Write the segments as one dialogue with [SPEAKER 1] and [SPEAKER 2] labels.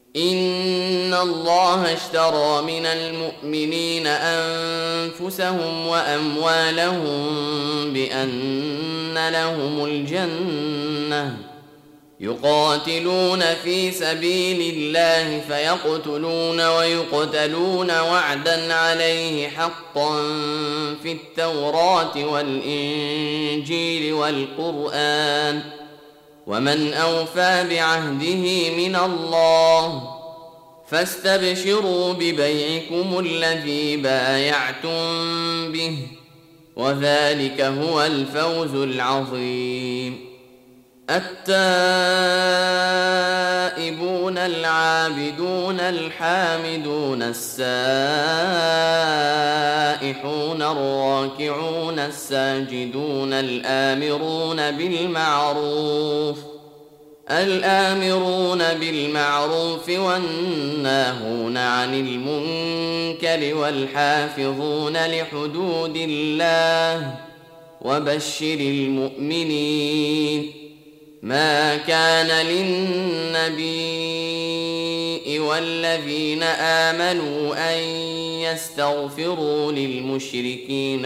[SPEAKER 1] إن الله اشترى من المؤمنين أنفسهم وأموالهم بأن لهم الجنة يقاتلون في سبيل الله فيقتلون ويقتلون وعدا عليه حقا في التوراة والإنجيل والقرآن ومن أوفى بعهده من الله فاستبشروا ببيعكم الذي بايعتم به وذلك هو الفوز العظيم. التائبون العابدون الحامدون السائحون الراكعون الساجدون الآمرون بالمعروف والناهون عن المنكر والحافظون لحدود الله وبشر المؤمنين. ما كان للنبي والذين آمنوا أن يستغفروا للمشركين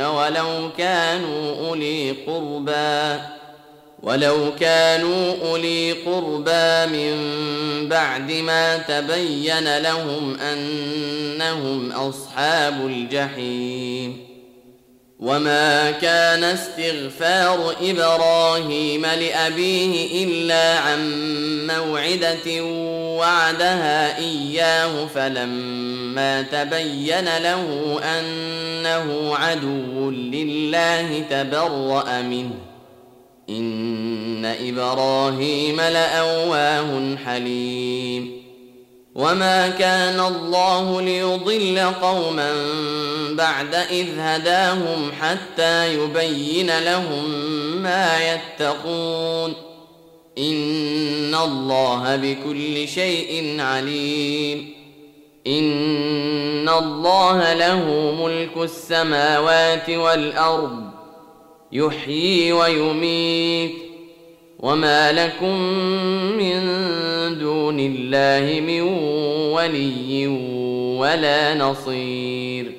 [SPEAKER 1] ولو كانوا أولي قربى من بعد ما تبين لهم أنهم أصحاب الجحيم. وما كان استغفار إبراهيم لأبيه إلا عن موعدة وعدها إياه فلما تبين له أنه عدو لله تبرأ منه إن إبراهيم لأواه حليم. وما كان الله ليضل قوما بعد إذ هداهم حتى يبين لهم ما يتقون إن الله بكل شيء عليم. إن الله له ملك السماوات والأرض يحيي ويميت وما لكم من دون الله من ولي ولا نصير.